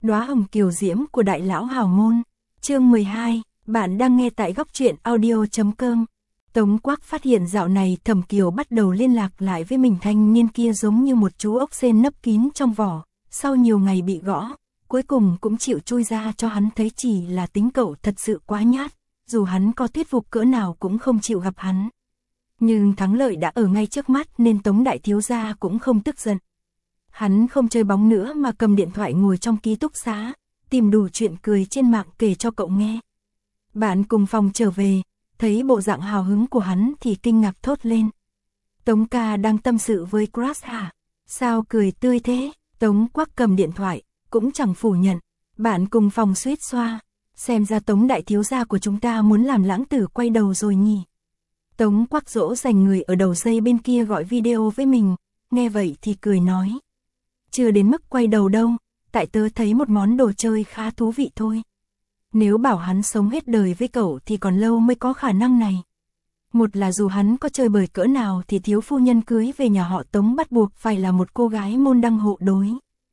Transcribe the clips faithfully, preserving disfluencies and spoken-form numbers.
Đóa hồng kiều diễm của đại lão hào môn. Chương mười hai, bạn đang nghe tại góc truyện audio chấm com. Tống Quắc phát hiện dạo này Thẩm Kiều bắt đầu liên lạc lại với mình, thanh niên kia giống như một chú ốc sên nấp kín trong vỏ, sau nhiều ngày bị gõ, cuối cùng cũng chịu chui ra cho hắn thấy chỉ là tính cậu thật sự quá nhát, dù hắn có thuyết phục cỡ nào cũng không chịu gặp hắn. Nhưng thắng lợi đã ở ngay trước mắt nên Tống đại thiếu gia cũng không tức giận. Hắn không chơi bóng nữa mà cầm điện thoại ngồi trong ký túc xá, tìm đủ chuyện cười trên mạng kể cho cậu nghe. Bạn cùng phòng trở về, thấy bộ dạng hào hứng của hắn thì kinh ngạc thốt lên. Tống ca đang tâm sự với crush hả? Sao cười tươi thế? Tống Quắc cầm điện thoại, cũng chẳng phủ nhận. Bạn cùng phòng suýt xoa, xem ra Tống đại thiếu gia của chúng ta muốn làm lãng tử quay đầu rồi nhỉ. Tống Quắc dỗ dành người ở đầu dây bên kia gọi video với mình, nghe vậy thì cười nói. Chưa đến mức quay đầu đâu, tại tớ thấy một món đồ chơi khá thú vị thôi. Nếu bảo hắn sống hết đời với cậu thì còn lâu mới có khả năng này. Một là dù hắn có chơi bời cỡ nào thì thiếu phu nhân cưới về nhà họ Tống bắt buộc phải là một cô gái môn đăng hộ đối.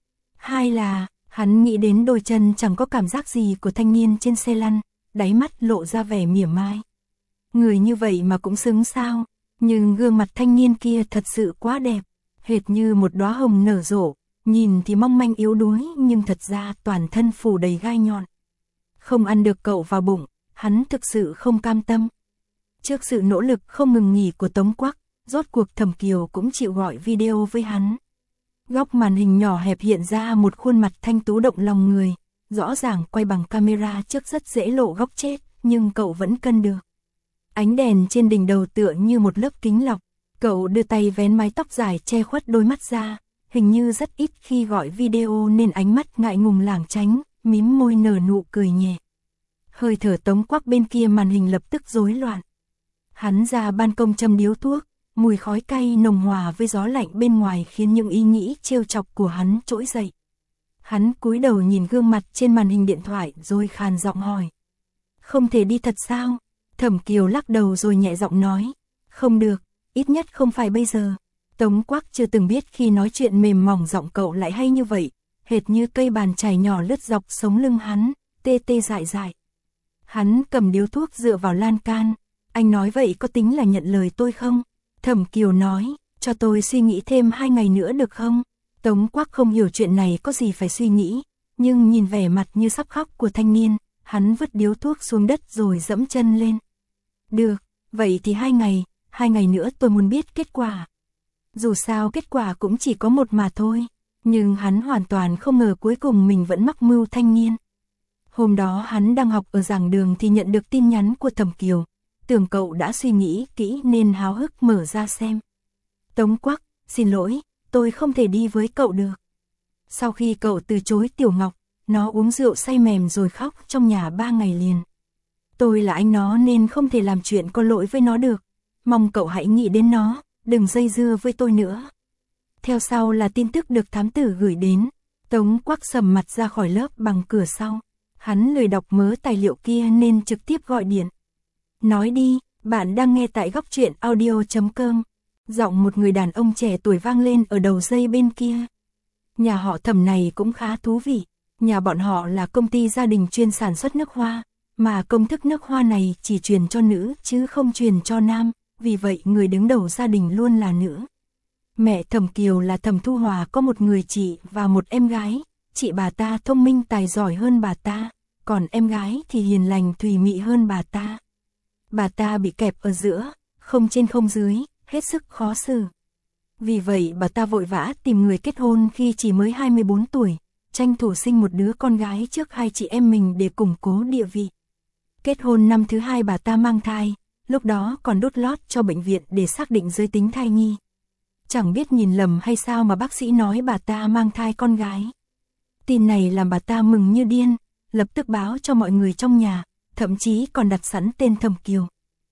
Hai là, hắn nghĩ đến đôi chân chẳng có cảm giác gì của thanh niên trên xe lăn, đáy mắt lộ ra vẻ mỉa mai. Người như vậy mà cũng xứng sao, nhưng gương mặt thanh niên kia thật sự quá đẹp, hệt như một đóa hồng nở rộ, nhìn thì mong manh yếu đuối nhưng thật ra toàn thân phủ đầy gai nhọn. Không ăn được cậu vào bụng, hắn thực sự không cam tâm. Trước sự nỗ lực không ngừng nghỉ của Tống Quắc, rốt cuộc Thẩm Kiều cũng chịu gọi video với hắn. Góc màn hình nhỏ hẹp hiện ra một khuôn mặt thanh tú động lòng người, rõ ràng quay bằng camera trước rất dễ lộ góc chết, nhưng cậu vẫn cân được. Ánh đèn trên đỉnh đầu tựa như một lớp kính lọc, cậu đưa tay vén mái tóc dài che khuất đôi mắt ra, hình như rất ít khi gọi video nên ánh mắt ngại ngùng lảng tránh, mím môi nở nụ cười nhẹ. Hơi thở Tống Quắc bên kia màn hình lập tức rối loạn. Hắn ra ban công châm điếu thuốc, mùi khói cay nồng hòa với gió lạnh bên ngoài khiến những ý nghĩ trêu chọc của hắn trỗi dậy. Hắn cúi đầu nhìn gương mặt trên màn hình điện thoại rồi khàn giọng hỏi. Không thể đi thật sao? Thẩm Kiều lắc đầu rồi nhẹ giọng nói. Không được, ít nhất không phải bây giờ. Tống Quắc chưa từng biết khi nói chuyện mềm mỏng giọng cậu lại hay như vậy, hệt như cây bàn chải nhỏ lướt dọc sống lưng hắn, tê tê dại dại. Hắn cầm điếu thuốc dựa vào lan can. Anh nói vậy có tính là nhận lời tôi không? Thẩm Kiều nói, cho tôi suy nghĩ thêm hai ngày nữa được không? Tống Quắc không hiểu chuyện này có gì phải suy nghĩ, nhưng nhìn vẻ mặt như sắp khóc của thanh niên, hắn vứt điếu thuốc xuống đất rồi dẫm chân lên. Được, vậy thì hai ngày, hai ngày nữa tôi muốn biết kết quả. Dù sao kết quả cũng chỉ có một mà thôi, nhưng hắn hoàn toàn không ngờ cuối cùng mình vẫn mắc mưu thanh niên. Hôm đó hắn đang học ở giảng đường thì nhận được tin nhắn của Thẩm Kiều, tưởng cậu đã suy nghĩ kỹ nên háo hức mở ra xem. Tống Quắc, xin lỗi, tôi không thể đi với cậu được. Sau khi cậu từ chối Tiểu Ngọc, nó uống rượu say mềm rồi khóc trong nhà ba ngày liền. Tôi là anh nó nên không thể làm chuyện có lỗi với nó được, mong cậu hãy nghĩ đến nó, đừng dây dưa với tôi nữa. Theo sau là tin tức được thám tử gửi đến. Tống Quắc sầm mặt ra khỏi lớp bằng cửa sau. Hắn lười đọc mớ tài liệu kia nên trực tiếp gọi điện. Nói đi, bạn đang nghe tại góc truyện audio chấm com. Giọng một người đàn ông trẻ tuổi vang lên ở đầu dây bên kia. Nhà họ Thẩm này cũng khá thú vị. Nhà bọn họ là công ty gia đình chuyên sản xuất nước hoa, mà công thức nước hoa này chỉ truyền cho nữ chứ không truyền cho nam, vì vậy người đứng đầu gia đình luôn là nữ. Mẹ Thẩm Kiều là Thẩm Thu Hòa có một người chị và một em gái, chị bà ta thông minh tài giỏi hơn bà ta, còn em gái thì hiền lành thùy mị hơn bà ta. Bà ta bị kẹp ở giữa, không trên không dưới, hết sức khó xử. Vì vậy bà ta vội vã tìm người kết hôn khi chỉ mới hai mươi bốn tuổi, tranh thủ sinh một đứa con gái trước hai chị em mình để củng cố địa vị. Kết hôn năm thứ hai bà ta mang thai, lúc đó còn đút lót cho bệnh viện để xác định giới tính thai nhi. Chẳng biết nhìn lầm hay sao mà bác sĩ nói bà ta mang thai con gái. Tin này làm bà ta mừng như điên, lập tức báo cho mọi người trong nhà, thậm chí còn đặt sẵn tên Thẩm Kiều.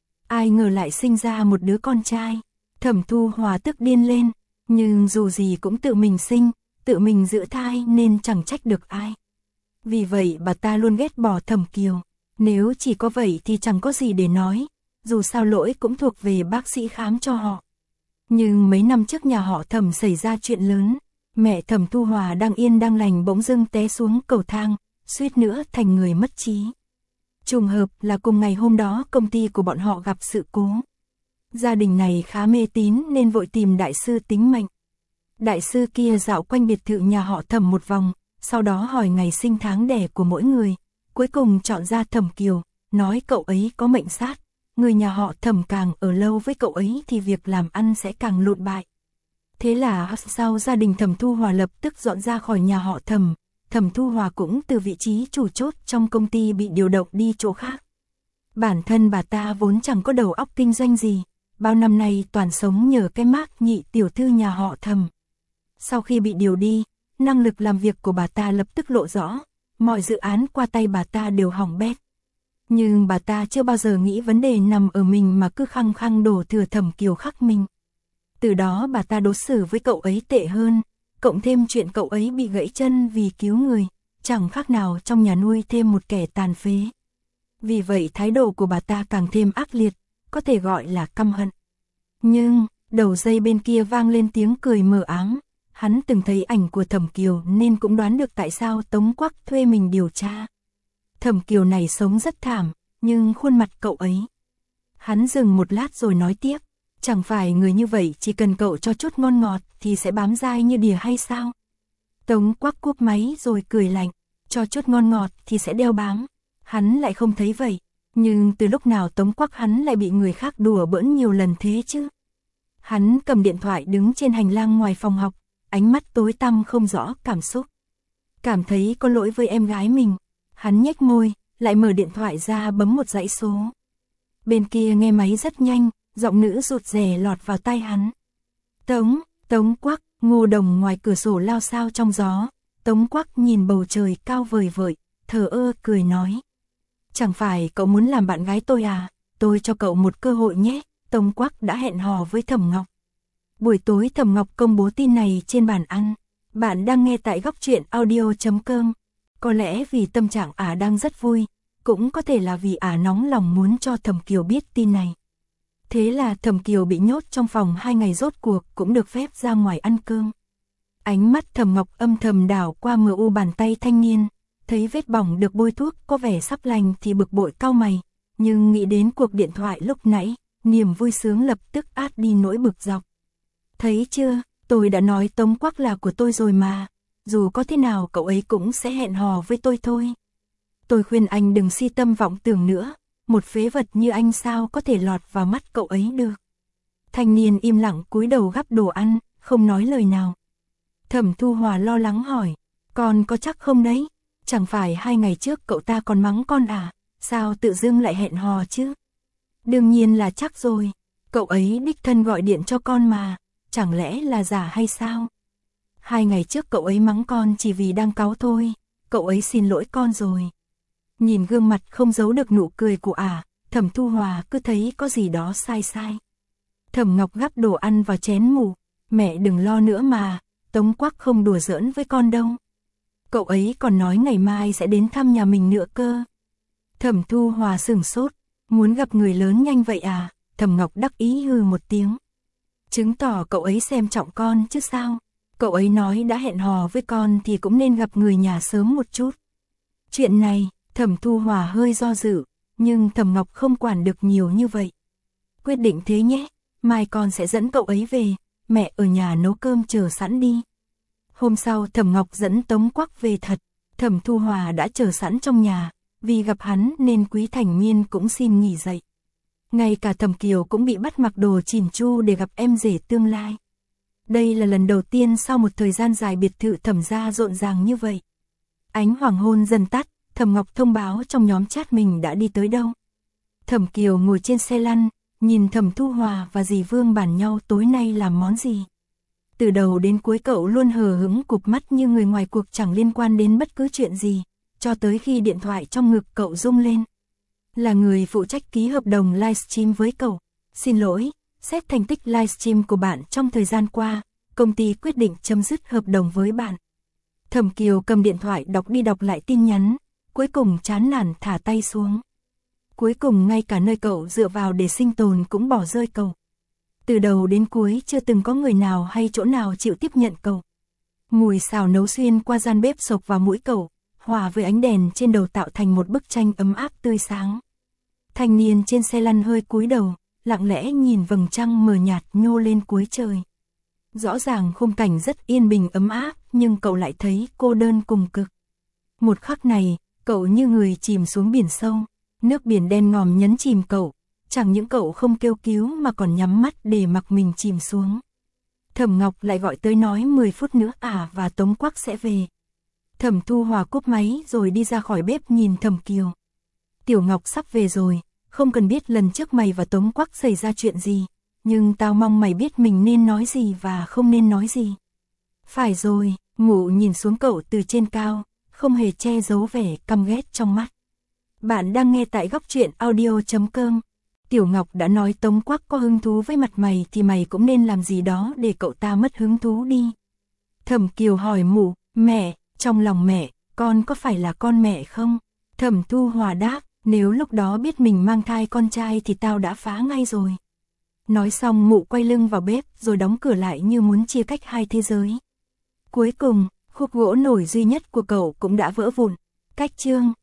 Ai ngờ lại sinh ra một đứa con trai. Thẩm Thu Hòa tức điên lên, nhưng dù gì cũng tự mình sinh, tự mình giữ thai nên chẳng trách được ai. Vì vậy bà ta luôn ghét bỏ Thẩm Kiều. Nếu chỉ có vậy thì chẳng có gì để nói, dù sao lỗi cũng thuộc về bác sĩ khám cho họ. Nhưng mấy năm trước nhà họ Thẩm xảy ra chuyện lớn, Mẹ Thẩm Thu Hòa đang yên đang lành bỗng dưng té xuống cầu thang, suýt nữa thành người mất trí. Trùng hợp là cùng ngày hôm đó công ty của bọn họ gặp sự cố. Gia đình này khá mê tín nên vội tìm đại sư tính mệnh. Đại sư kia dạo quanh biệt thự nhà họ Thẩm một vòng, sau đó hỏi ngày sinh tháng đẻ của mỗi người, cuối cùng chọn ra Thẩm Kiều, nói cậu ấy có mệnh sát, người nhà họ Thẩm càng ở lâu với cậu ấy thì việc làm ăn sẽ càng lụt bại. Thế là sau gia đình Thẩm Thu Hòa lập tức dọn ra khỏi nhà họ Thẩm, Thẩm Thu Hòa cũng từ vị trí chủ chốt trong công ty bị điều động đi chỗ khác. Bản thân bà ta vốn chẳng có đầu óc kinh doanh gì, bao năm nay toàn sống nhờ cái mác nhị tiểu thư nhà họ Thẩm. Sau khi bị điều đi, năng lực làm việc của bà ta lập tức lộ rõ, mọi dự án qua tay bà ta đều hỏng bét. Nhưng bà ta chưa bao giờ nghĩ vấn đề nằm ở mình mà cứ khăng khăng đổ thừa Thẩm Kiều khắc mình. Từ đó bà ta đối xử với cậu ấy tệ hơn, cộng thêm chuyện cậu ấy bị gãy chân vì cứu người, chẳng khác nào trong nhà nuôi thêm một kẻ tàn phế. Vì vậy thái độ của bà ta càng thêm ác liệt, có thể gọi là căm hận. Nhưng, đầu dây bên kia vang lên tiếng cười mờ ám, hắn từng thấy ảnh của Thẩm Kiều nên cũng đoán được tại sao Tống Quắc thuê mình điều tra. Thẩm Kiều này sống rất thảm, nhưng khuôn mặt cậu ấy. Hắn dừng một lát rồi nói tiếp, chẳng phải người như vậy chỉ cần cậu cho chút ngon ngọt thì sẽ bám dai như đỉa hay sao? Tống Quắc cúp máy rồi cười lạnh, cho chút ngon ngọt thì sẽ đeo bám. Hắn lại không thấy vậy, nhưng từ lúc nào Tống Quắc hắn lại bị người khác đùa bỡn nhiều lần thế chứ? Hắn cầm điện thoại đứng trên hành lang ngoài phòng học, ánh mắt tối tăm không rõ cảm xúc. Cảm thấy có lỗi với em gái mình, hắn nhếch môi, lại mở điện thoại ra bấm một dãy số. Bên kia nghe máy rất nhanh, giọng nữ rụt rè lọt vào tai hắn. Tống, Tống Quắc, Ngô Đồng ngoài cửa sổ lao xao trong gió. Tống Quắc nhìn bầu trời cao vời vợi, thờ ơ cười nói. Chẳng phải cậu muốn làm bạn gái tôi à, tôi cho cậu một cơ hội nhé. Tống Quắc đã hẹn hò với Thẩm Ngọc. Buổi tối Thẩm Ngọc công bố tin này trên bàn ăn. Bạn đang nghe tại góc truyện audio chấm com. Có lẽ vì tâm trạng ả đang rất vui, cũng có thể là vì ả nóng lòng muốn cho Thẩm Kiều biết tin này. Thế là Thẩm Kiều bị nhốt trong phòng hai ngày rốt cuộc cũng được phép ra ngoài ăn cơm. Ánh mắt Thẩm Ngọc âm thầm đảo qua mờ u bàn tay thanh niên, thấy vết bỏng được bôi thuốc có vẻ sắp lành thì bực bội cau mày, nhưng nghĩ đến cuộc điện thoại lúc nãy, niềm vui sướng lập tức át đi nỗi bực dọc. Thấy chưa, tôi đã nói Tống Quắc là của tôi rồi mà, dù có thế nào cậu ấy cũng sẽ hẹn hò với tôi thôi. Tôi khuyên anh đừng si tâm vọng tưởng nữa, một phế vật như anh sao có thể lọt vào mắt cậu ấy được. Thanh niên im lặng cúi đầu gắp đồ ăn, không nói lời nào. Thẩm Thu Hòa lo lắng hỏi, con có chắc không đấy? Chẳng phải hai ngày trước cậu ta còn mắng con à, sao tự dưng lại hẹn hò chứ? Đương nhiên là chắc rồi, cậu ấy đích thân gọi điện cho con mà, chẳng lẽ là giả hay sao? Hai ngày trước cậu ấy mắng con chỉ vì đang cáu thôi, cậu ấy xin lỗi con rồi. Nhìn gương mặt không giấu được nụ cười của ả, Thẩm Thu Hòa cứ thấy có gì đó sai sai. Thẩm Ngọc gắp đồ ăn vào chén mù, mẹ đừng lo nữa mà, Tống Quắc không đùa giỡn với con đâu. Cậu ấy còn nói ngày mai sẽ đến thăm nhà mình nữa cơ. Thẩm Thu Hòa sửng sốt, muốn gặp người lớn nhanh vậy à? Thẩm Ngọc đắc ý hừ một tiếng. Chứng tỏ cậu ấy xem trọng con chứ sao? Cậu ấy nói đã hẹn hò với con thì cũng nên gặp người nhà sớm một chút. Chuyện này, Thẩm Thu Hòa hơi do dự, nhưng Thẩm Ngọc không quản được nhiều như vậy. Quyết định thế nhé, mai con sẽ dẫn cậu ấy về, mẹ ở nhà nấu cơm chờ sẵn đi. Hôm sau Thẩm Ngọc dẫn Tống Quắc về thật, Thẩm Thu Hòa đã chờ sẵn trong nhà, vì gặp hắn nên Quý Thành Miên cũng xin nghỉ dậy. Ngay cả Thẩm Kiều cũng bị bắt mặc đồ chỉn chu để gặp em rể tương lai. Đây là lần đầu tiên sau một thời gian dài biệt thự Thẩm gia rộn ràng như vậy. Ánh hoàng hôn dần tắt, Thẩm Ngọc thông báo trong nhóm chat mình đã đi tới đâu. Thẩm Kiều ngồi trên xe lăn, nhìn Thẩm Thu Hòa và dì Vương bàn nhau tối nay làm món gì. Từ đầu đến cuối cậu luôn hờ hững cụp mắt như người ngoài cuộc chẳng liên quan đến bất cứ chuyện gì, cho tới khi điện thoại trong ngực cậu rung lên. Là người phụ trách ký hợp đồng livestream với cậu. Xin lỗi, xét thành tích livestream của bạn trong thời gian qua, công ty quyết định chấm dứt hợp đồng với bạn. Thẩm Kiều cầm điện thoại đọc đi đọc lại tin nhắn, cuối cùng chán nản thả tay xuống. Cuối cùng ngay cả nơi cậu dựa vào để sinh tồn cũng bỏ rơi cậu. Từ đầu đến cuối chưa từng có người nào hay chỗ nào chịu tiếp nhận cậu. Mùi xào nấu xuyên qua gian bếp xộc vào mũi cậu, hòa với ánh đèn trên đầu tạo thành một bức tranh ấm áp tươi sáng. Thanh niên trên xe lăn hơi cúi đầu, lặng lẽ nhìn vầng trăng mờ nhạt nhô lên cuối trời. Rõ ràng khung cảnh rất yên bình ấm áp, nhưng cậu lại thấy cô đơn cùng cực. Một khắc này, cậu như người chìm xuống biển sâu, nước biển đen ngòm nhấn chìm cậu, chẳng những cậu không kêu cứu mà còn nhắm mắt để mặc mình chìm xuống. Thẩm Ngọc lại gọi tới nói mười phút nữa ả và Tống Quắc sẽ về. Thẩm Thu Hòa cúp máy rồi đi ra khỏi bếp nhìn Thẩm Kiều. Tiểu Ngọc sắp về rồi, không cần biết lần trước mày và Tống Quắc xảy ra chuyện gì, nhưng tao mong mày biết mình nên nói gì và không nên nói gì. Phải rồi, Ngụ nhìn xuống cậu từ trên cao, không hề che giấu vẻ căm ghét trong mắt. Bạn đang nghe tại góc truyện audio chấm com. Tiểu Ngọc đã nói Tống Quắc có hứng thú với mặt mày thì mày cũng nên làm gì đó để cậu ta mất hứng thú đi. Thẩm Kiều hỏi Mụ, mẹ, trong lòng mẹ, con có phải là con mẹ không? Thẩm Thu Hòa đáp, nếu lúc đó biết mình mang thai con trai thì tao đã phá ngay rồi. Nói xong Mụ quay lưng vào bếp rồi đóng cửa lại như muốn chia cách hai thế giới. Cuối cùng, khúc gỗ nổi duy nhất của cậu cũng đã vỡ vụn. Cách chương